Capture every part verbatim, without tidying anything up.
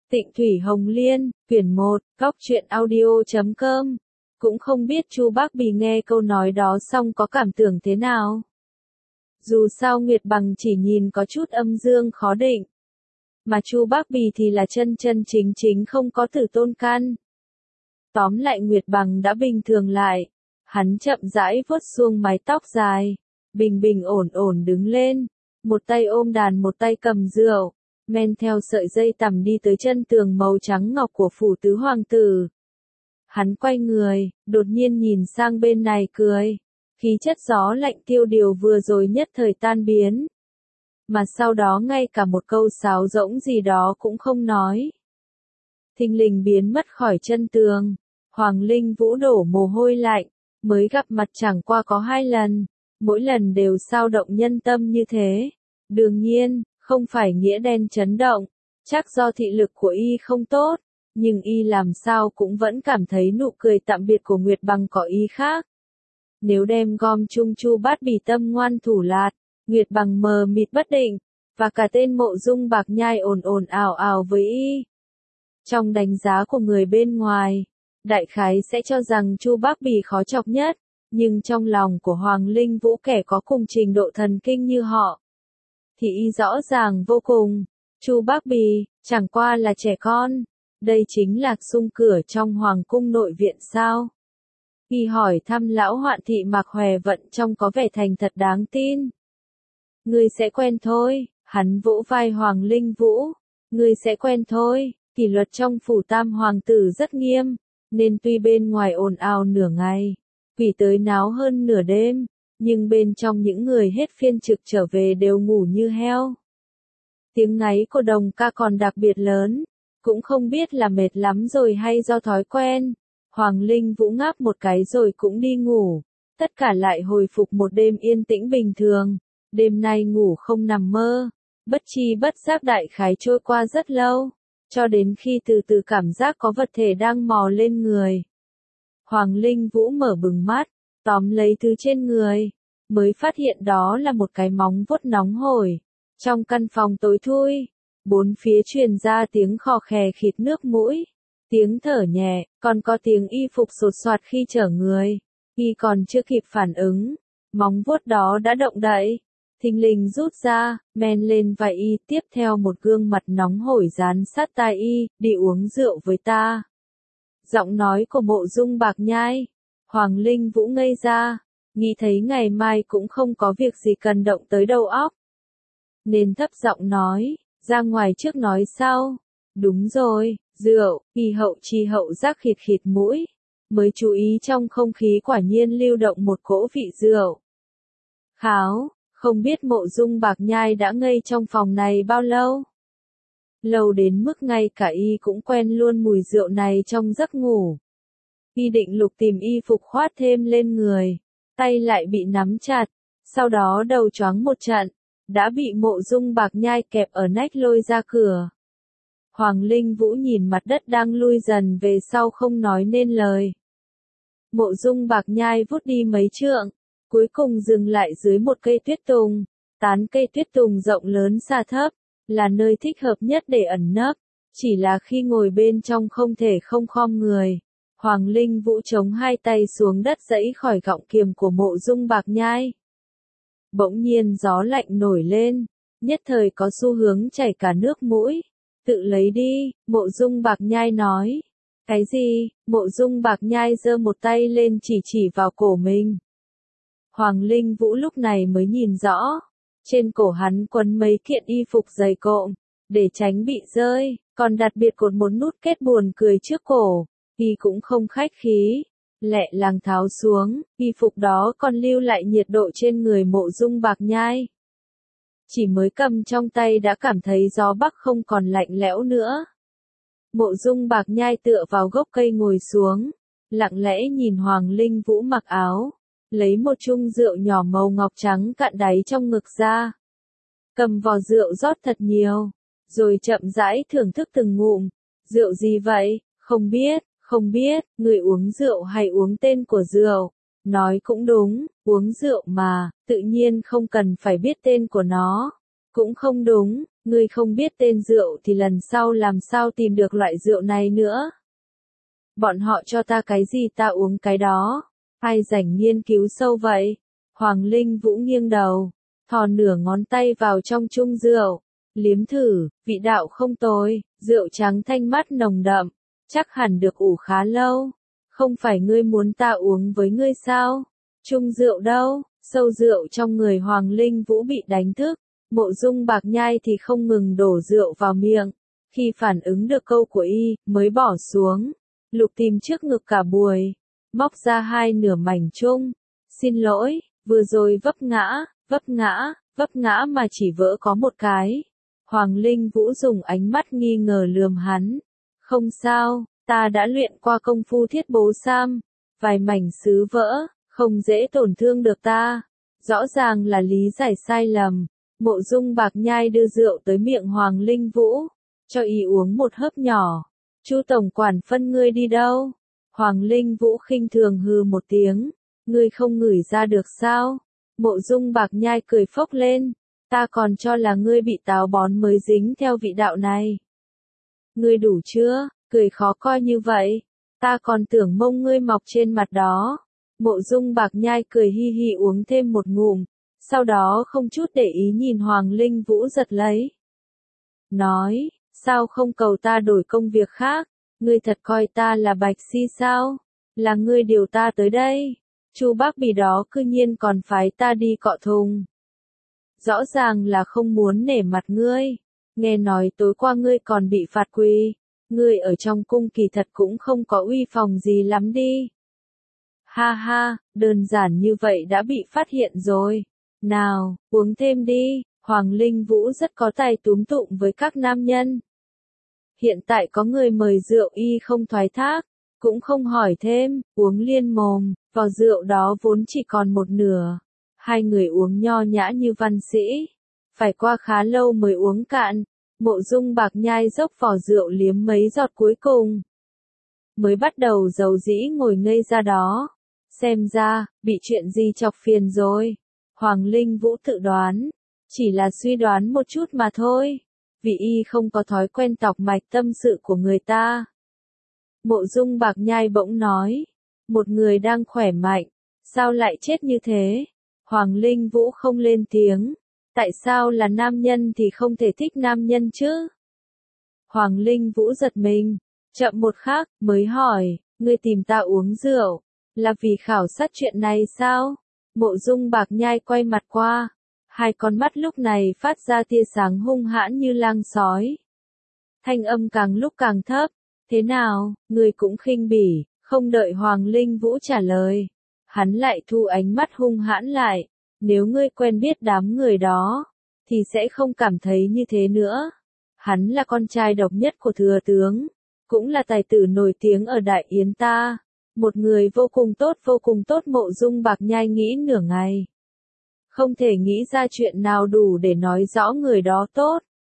Tịnh Thủy Hồng Liên, quyển một, góc truyện audio chấm com. Cũng không biết Chu Bác Bì nghe câu nói đó xong có cảm tưởng thế nào. Dù sao Nguyệt Bằng chỉ nhìn có chút âm dương khó định. Mà Chu Bác Bì thì là chân chân chính chính không có tử tôn căn. Tóm lại Nguyệt Bằng đã bình thường lại. Hắn chậm rãi vuốt xuông mái tóc dài. Bình bình ổn ổn đứng lên. Một tay ôm đàn một tay cầm rượu. Men theo sợi dây tằm đi tới chân tường màu trắng ngọc của phủ tứ hoàng tử. Hắn quay người, đột nhiên nhìn sang bên này cười. Khí chất gió lạnh tiêu điều vừa rồi nhất thời tan biến. Mà sau đó ngay cả một câu sáo rỗng gì đó cũng không nói. Thình lình biến mất khỏi chân tường. Hoàng Linh Vũ đổ mồ hôi lạnh. Mới gặp mặt chẳng qua có hai lần. Mỗi lần đều sao động nhân tâm như thế. Đương nhiên, không phải nghĩa đen chấn động, chắc do thị lực của y không tốt, nhưng y làm sao cũng vẫn cảm thấy nụ cười tạm biệt của Nguyệt Bằng có ý khác. Nếu đem gom chung Chu Bát Bì tâm ngoan thủ lạt, Nguyệt Bằng mờ mịt bất định, và cả tên Mộ Dung Bạc Nhai ồn ồn ào ào với y. Trong đánh giá của người bên ngoài, đại khái sẽ cho rằng Chu Bác Bì khó chọc nhất, nhưng trong lòng của Hoàng Linh Vũ kẻ có cùng trình độ thần kinh như họ, thì y rõ ràng vô cùng. Chu Bác Bì, chẳng qua là trẻ con. Đây chính là xung cửa trong hoàng cung nội viện sao? Y hỏi thăm lão Hoạn Thị Mạc Hòe Vận trông có vẻ thành thật đáng tin. Ngươi sẽ quen thôi, hắn vỗ vai Hoàng Linh Vũ. Ngươi sẽ quen thôi, kỷ luật trong phủ tam hoàng tử rất nghiêm, nên tuy bên ngoài ồn ào nửa ngày, quỷ tới náo hơn nửa đêm, nhưng bên trong những người hết phiên trực trở về đều ngủ như heo. Tiếng ngáy của đồng ca còn đặc biệt lớn, cũng không biết là mệt lắm rồi hay do thói quen. Hoàng Linh Vũ ngáp một cái rồi cũng đi ngủ, tất cả lại hồi phục một đêm yên tĩnh bình thường. Đêm nay ngủ không nằm mơ, bất chi bất giác đại khái trôi qua rất lâu, cho đến khi từ từ cảm giác có vật thể đang mò lên người. Hoàng Linh Vũ mở bừng mắt, tóm lấy thứ trên người, mới phát hiện đó là một cái móng vuốt nóng hổi. Trong căn phòng tối thui, bốn phía truyền ra tiếng khò khè khịt nước mũi, tiếng thở nhẹ, còn có tiếng y phục sột soạt khi chở người. Y còn chưa kịp phản ứng, móng vuốt đó đã động đậy, thình lình rút ra, men lên vai y, tiếp theo một gương mặt nóng hổi dán sát tai y, đi uống rượu với ta. Giọng nói của Mộ Dung Bạc Nhai. Hoàng Linh Vũ ngây ra, nghĩ thấy ngày mai cũng không có việc gì cần động tới đầu óc. Nên thấp giọng nói, ra ngoài trước nói sau. Đúng rồi, rượu, y hậu chi hậu giác khịt khịt mũi. Mới chú ý trong không khí quả nhiên lưu động một cỗ vị rượu. Kháo, không biết Mộ Dung Bạc Nhai đã ngây trong phòng này bao lâu? Lâu đến mức ngay cả y cũng quen luôn mùi rượu này trong giấc ngủ. Y định lục tìm y phục khoát thêm lên người, tay lại bị nắm chặt, sau đó đầu choáng một trận, đã bị Mộ Dung Bạc Nhai kẹp ở nách lôi ra cửa. Hoàng Linh Vũ nhìn mặt đất đang lui dần về sau không nói nên lời. Mộ Dung Bạc Nhai vút đi mấy trượng, cuối cùng dừng lại dưới một cây tuyết tùng. Tán cây tuyết tùng rộng lớn xa thấp, là nơi thích hợp nhất để ẩn nấp, chỉ là khi ngồi bên trong không thể không khom người. Hoàng Linh Vũ chống hai tay xuống đất giãy khỏi gọng kiềm của Mộ Dung Bạc Nhai. Bỗng nhiên gió lạnh nổi lên, nhất thời có xu hướng chảy cả nước mũi. Tự lấy đi, Mộ Dung Bạc Nhai nói. Cái gì? Mộ Dung Bạc Nhai giơ một tay lên chỉ chỉ vào cổ mình. Hoàng Linh Vũ lúc này mới nhìn rõ. Trên cổ hắn quấn mấy kiện y phục dày cộm, để tránh bị rơi, còn đặc biệt cột một nút kết buồn cười trước cổ. Y cũng không khách khí, lẹ làng tháo xuống, y phục đó còn lưu lại nhiệt độ trên người Mộ Dung Bạc Nhai. Chỉ mới cầm trong tay đã cảm thấy gió bắc không còn lạnh lẽo nữa. Mộ Dung Bạc Nhai tựa vào gốc cây ngồi xuống, lặng lẽ nhìn Hoàng Linh Vũ mặc áo, lấy một chung rượu nhỏ màu ngọc trắng cạn đáy trong ngực ra. Cầm vò rượu rót thật nhiều, rồi chậm rãi thưởng thức từng ngụm. Rượu gì vậy? Không biết, không biết, người uống rượu hay uống tên của rượu? Nói cũng đúng, uống rượu mà, tự nhiên không cần phải biết tên của nó. Cũng không đúng, ngươi không biết tên rượu thì lần sau làm sao tìm được loại rượu này nữa. Bọn họ cho ta cái gì ta uống cái đó. Ai rảnh nghiên cứu sâu vậy? Hoàng Linh Vũ nghiêng đầu, thò nửa ngón tay vào trong chung rượu, liếm thử, vị đạo không tồi, rượu trắng thanh mát nồng đậm, chắc hẳn được ủ khá lâu. Không phải ngươi muốn ta uống với ngươi sao? Chung rượu đâu? Sâu rượu trong người Hoàng Linh Vũ bị đánh thức, Mộ Dung Bạc Nhai thì không ngừng đổ rượu vào miệng. Khi phản ứng được câu của y, mới bỏ xuống, lục tìm trước ngực cả buổi, móc ra hai nửa mảnh chung. Xin lỗi, vừa rồi vấp ngã, vấp ngã, vấp ngã mà chỉ vỡ có một cái. Hoàng Linh Vũ dùng ánh mắt nghi ngờ lườm hắn. Không sao, ta đã luyện qua công phu thiết bố sam, vài mảnh sứ vỡ, không dễ tổn thương được ta. Rõ ràng là lý giải sai lầm. Mộ Dung Bạc Nhai đưa rượu tới miệng Hoàng Linh Vũ, cho y uống một hớp nhỏ. Chu tổng quản phân ngươi đi đâu? Hoàng Linh Vũ khinh thường hừ một tiếng, ngươi không ngửi ra được sao? Mộ Dung Bạc Nhai cười phốc lên, ta còn cho là ngươi bị táo bón mới dính theo vị đạo này. Ngươi đủ chưa? Cười khó coi như vậy, ta còn tưởng mông ngươi mọc trên mặt đó. Mộ Dung Bạc Nhai cười hi hi uống thêm một ngụm, sau đó không chút để ý nhìn Hoàng Linh Vũ giật lấy. Nói, sao không cầu ta đổi công việc khác? Ngươi thật coi ta là bạch si sao? Là ngươi điều ta tới đây. Chu Bác Bì đó cư nhiên còn phái ta đi cọ thùng. Rõ ràng là không muốn nể mặt ngươi. Nghe nói tối qua ngươi còn bị phạt quỳ. Ngươi ở trong cung kỳ thật cũng không có uy phòng gì lắm đi. Ha ha, đơn giản như vậy đã bị phát hiện rồi. Nào, uống thêm đi. Hoàng Linh Vũ rất có tài túm tụng với các nam nhân. Hiện tại có người mời rượu y không thoái thác, cũng không hỏi thêm, uống liên mồm, vò rượu đó vốn chỉ còn một nửa. Hai người uống nho nhã như văn sĩ, phải qua khá lâu mới uống cạn. Mộ Dung Bạc Nhai dốc vò rượu liếm mấy giọt cuối cùng, mới bắt đầu dầu dĩ ngồi ngây ra đó. Xem ra, bị chuyện gì chọc phiền rồi. Hoàng Linh Vũ tự đoán, chỉ là suy đoán một chút mà thôi, vì y không có thói quen tọc mạch tâm sự của người ta. Mộ Dung Bạc Nhai bỗng nói, một người đang khỏe mạnh, sao lại chết như thế? Hoàng Linh Vũ không lên tiếng, tại sao là nam nhân thì không thể thích nam nhân chứ? Hoàng Linh Vũ giật mình, chậm một khắc, mới hỏi, ngươi tìm ta uống rượu, là vì khảo sát chuyện này sao? Mộ Dung Bạc Nhai quay mặt qua, hai con mắt lúc này phát ra tia sáng hung hãn như lang sói. Thanh âm càng lúc càng thấp, thế nào, ngươi cũng khinh bỉ. Không đợi Hoàng Linh Vũ trả lời, hắn lại thu ánh mắt hung hãn lại, nếu ngươi quen biết đám người đó, thì sẽ không cảm thấy như thế nữa. Hắn là con trai độc nhất của thừa tướng, cũng là tài tử nổi tiếng ở Đại Yến ta, một người vô cùng tốt vô cùng tốt. Mộ Dung Bạc Nhai nghĩ nửa ngày, không thể nghĩ ra chuyện nào đủ để nói rõ người đó tốt.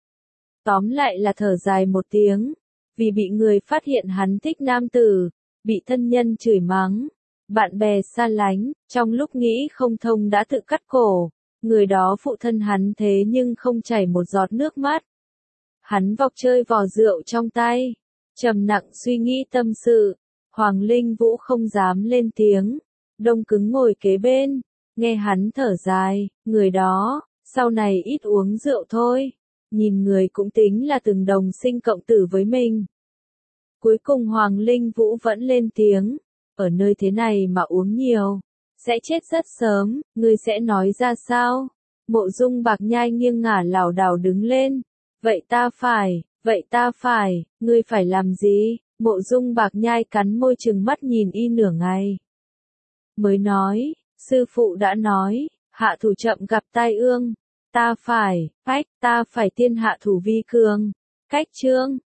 Tóm lại là thở dài một tiếng, vì bị người phát hiện hắn thích nam tử, bị thân nhân chửi mắng, bạn bè xa lánh, trong lúc nghĩ không thông đã tự cắt cổ. Người đó phụ thân hắn thế nhưng không chảy một giọt nước mắt. Hắn vọc chơi vò rượu trong tay, trầm nặng suy nghĩ tâm sự. Hoàng Linh Vũ không dám lên tiếng, đông cứng ngồi kế bên, nghe hắn thở dài. Người đó, sau này ít uống rượu thôi, nhìn người cũng tính là từng đồng sinh cộng tử với mình. Cuối cùng Hoàng Linh Vũ vẫn lên tiếng, ở nơi thế này mà uống nhiều, sẽ chết rất sớm, ngươi sẽ nói ra sao? Mộ Dung Bạc Nhai nghiêng ngả lảo đảo đứng lên, vậy ta phải, vậy ta phải, ngươi phải làm gì? Mộ Dung Bạc Nhai cắn môi trừng mắt nhìn y nửa ngày, mới nói, sư phụ đã nói, hạ thủ chậm gặp tai ương, ta phải, phách, ta phải tiên hạ thủ vi cường. Cách chương